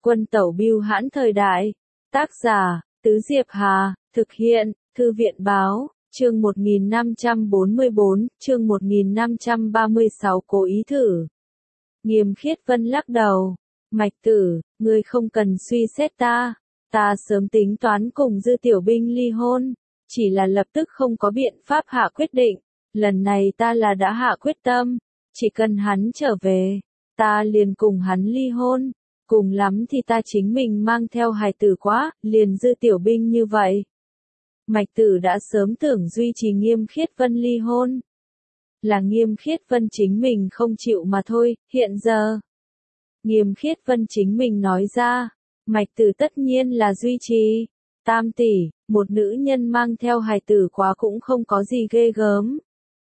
Quân tẩu bưu hãn thời đại. Tác giả, Tứ Diệp Hà, thực hiện, Thư viện báo, chương 1544, chương 1536 cố ý thử. Nghiêm Khiết Vân lắc đầu. Mạch Tử, ngươi không cần suy xét ta. Ta sớm tính toán cùng Dư Tiểu Binh ly hôn. Chỉ là lập tức không có biện pháp hạ quyết định. Lần này ta là đã hạ quyết tâm. Chỉ cần hắn trở về, ta liền cùng hắn ly hôn. Cùng lắm thì ta chính mình mang theo hài tử quá, liền Dư Tiểu Binh như vậy. Mạch Tử đã sớm tưởng duy trì Nghiêm Khiết Vân ly hôn. Là Nghiêm Khiết Vân chính mình không chịu mà thôi, hiện giờ. Nghiêm Khiết Vân chính mình nói ra, Mạch Tử tất nhiên là duy trì. Tam tỷ, một nữ nhân mang theo hài tử quá cũng không có gì ghê gớm.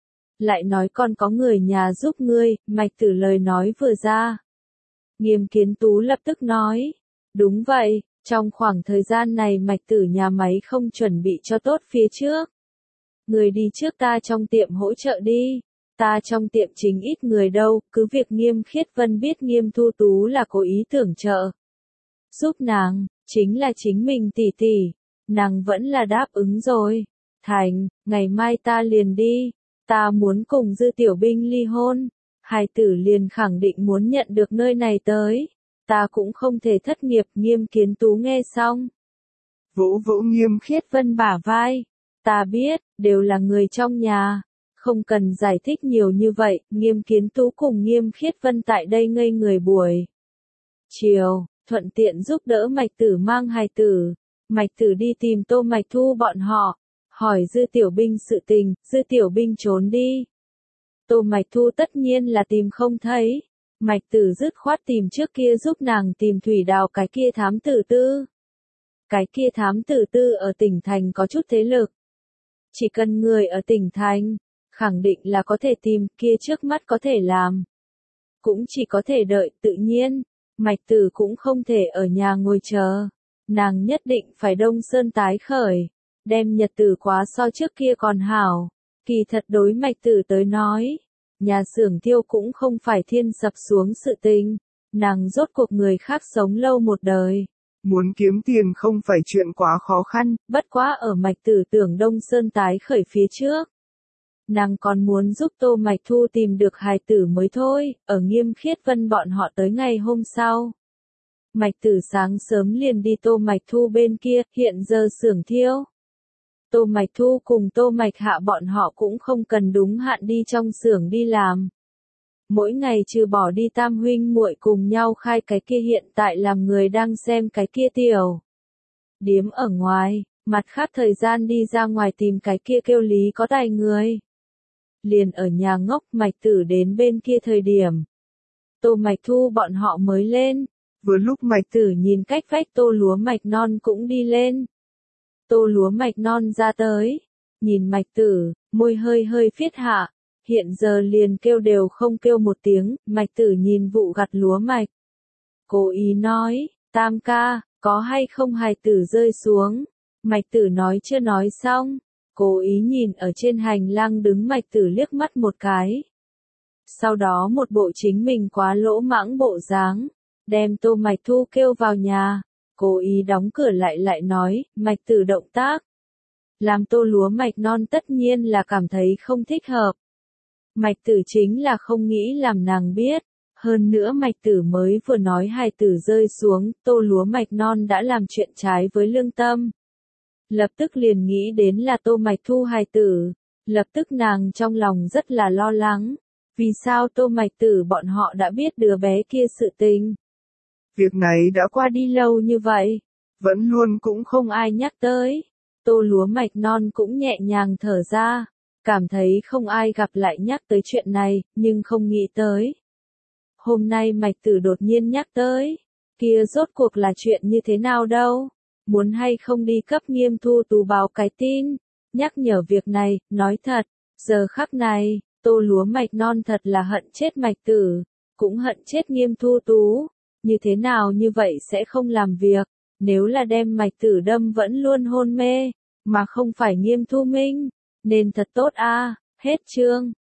Lại nói còn có người nhà giúp ngươi, Mạch Tử lời nói vừa ra. Nghiêm Kiến Tú lập tức nói, đúng vậy, trong khoảng thời gian này Mạch Tử nhà máy không chuẩn bị cho tốt phía trước. Người đi trước ta trong tiệm hỗ trợ đi, ta trong tiệm chính ít người đâu, cứ việc Nghiêm Khiết Vân biết Nghiêm Thu Tú là cố ý tưởng trợ. Giúp nàng, chính là chính mình tỷ tỷ, nàng vẫn là đáp ứng rồi. Thành, ngày mai ta liền đi, ta muốn cùng Dư Tiểu Binh ly hôn. Hài tử liền khẳng định muốn nhận được nơi này tới. Ta cũng không thể thất nghiệp. Nghiêm Kiến Tú nghe xong. Vỗ vỗ Nghiêm Khiết Vân bả vai. Ta biết, đều là người trong nhà. Không cần giải thích nhiều như vậy. Nghiêm Kiến Tú cùng Nghiêm Khiết Vân tại đây ngây người buổi chiều, thuận tiện giúp đỡ Mạch Tử mang hài tử. Mạch Tử đi tìm Tô Mạch Thu bọn họ. Hỏi Dư Tiểu Binh sự tình. Dư Tiểu Binh trốn đi. Tô Mạch Thu tất nhiên là tìm không thấy. Mạch Tử dứt khoát tìm trước kia giúp nàng tìm Thủy Đào cái kia thám tử tư. Cái kia thám tử tư ở tỉnh thành có chút thế lực. Chỉ cần người ở tỉnh thành, khẳng định là có thể tìm, kia trước mắt có thể làm. Cũng chỉ có thể đợi, tự nhiên. Mạch Tử cũng không thể ở nhà ngồi chờ. Nàng nhất định phải Đông Sơn tái khởi. Đem nhật tử quá so trước kia còn hảo. Kỳ thật đối Mạch Tử tới nói, nhà xưởng thiêu cũng không phải thiên sập xuống sự tình, nàng rốt cuộc người khác sống lâu một đời. Muốn kiếm tiền không phải chuyện quá khó khăn, bất quá ở Mạch Tử tưởng Đông Sơn tái khởi phía trước. Nàng còn muốn giúp Tô Mạch Thu tìm được hài tử mới thôi, ở Nghiêm Khiết Vân bọn họ tới ngày hôm sau. Mạch Tử sáng sớm liền đi Tô Mạch Thu bên kia, hiện giờ xưởng thiêu. Tô Mạch Thu cùng Tô Mạch Hạ bọn họ cũng không cần đúng hạn đi trong xưởng đi làm. Mỗi ngày trừ bỏ đi tam huynh muội cùng nhau khai cái kia hiện tại làm người đang xem cái kia tiểu điếm ở ngoài, mặt khác thời gian đi ra ngoài tìm cái kia kêu lý có tài người. Liền ở nhà ngốc. Mạch Tử đến bên kia thời điểm. Tô Mạch Thu bọn họ mới lên, vừa lúc Mạch Tử nhìn cách vách Tô Lúa Mạch Non cũng đi lên. Tô Lúa Mạch Non ra tới, nhìn Mạch Tử, môi hơi hơi phiết hạ, hiện giờ liền kêu đều không kêu một tiếng. Mạch Tử nhìn vụ gặt lúa mạch, cố ý nói, Tam ca, có hay không hài tử rơi xuống. Mạch Tử nói chưa nói xong, cố ý nhìn ở trên hành lang đứng Mạch Tử liếc mắt một cái. Sau đó một bộ chính mình quá lỗ mãng bộ dáng, đem Tô Mạch Thu kêu vào nhà. Cố ý đóng cửa lại nói, Mạch Tử động tác. Làm Tô Lúa Mạch Non tất nhiên là cảm thấy không thích hợp. Mạch Tử chính là không nghĩ làm nàng biết. Hơn nữa Mạch Tử mới vừa nói hài tử rơi xuống, Tô Lúa Mạch Non đã làm chuyện trái với lương tâm. Lập tức liền nghĩ đến là Tô Mạch Thu hài tử. Lập tức nàng trong lòng rất là lo lắng. Vì sao Tô Mạch Tử bọn họ đã biết đứa bé kia sự tình? Việc này đã qua đi lâu như vậy, vẫn luôn cũng không ai nhắc tới. Tô Lúa Mạch Non cũng nhẹ nhàng thở ra, cảm thấy không ai gặp lại nhắc tới chuyện này, nhưng không nghĩ tới. Hôm nay Mạch Tử đột nhiên nhắc tới, kia rốt cuộc là chuyện như thế nào đâu? Muốn hay không đi cấp Nghiêm Thu Tú báo cái tin, nhắc nhở việc này. Nói thật, giờ khắc này, Tô Lúa Mạch Non thật là hận chết Mạch Tử, cũng hận chết Nghiêm Thu Tú. Như thế nào như vậy sẽ không làm việc, nếu là đem Mạch Tử đâm vẫn luôn hôn mê, mà không phải Nghiêm Thu Minh, nên thật tốt a. Hết chương.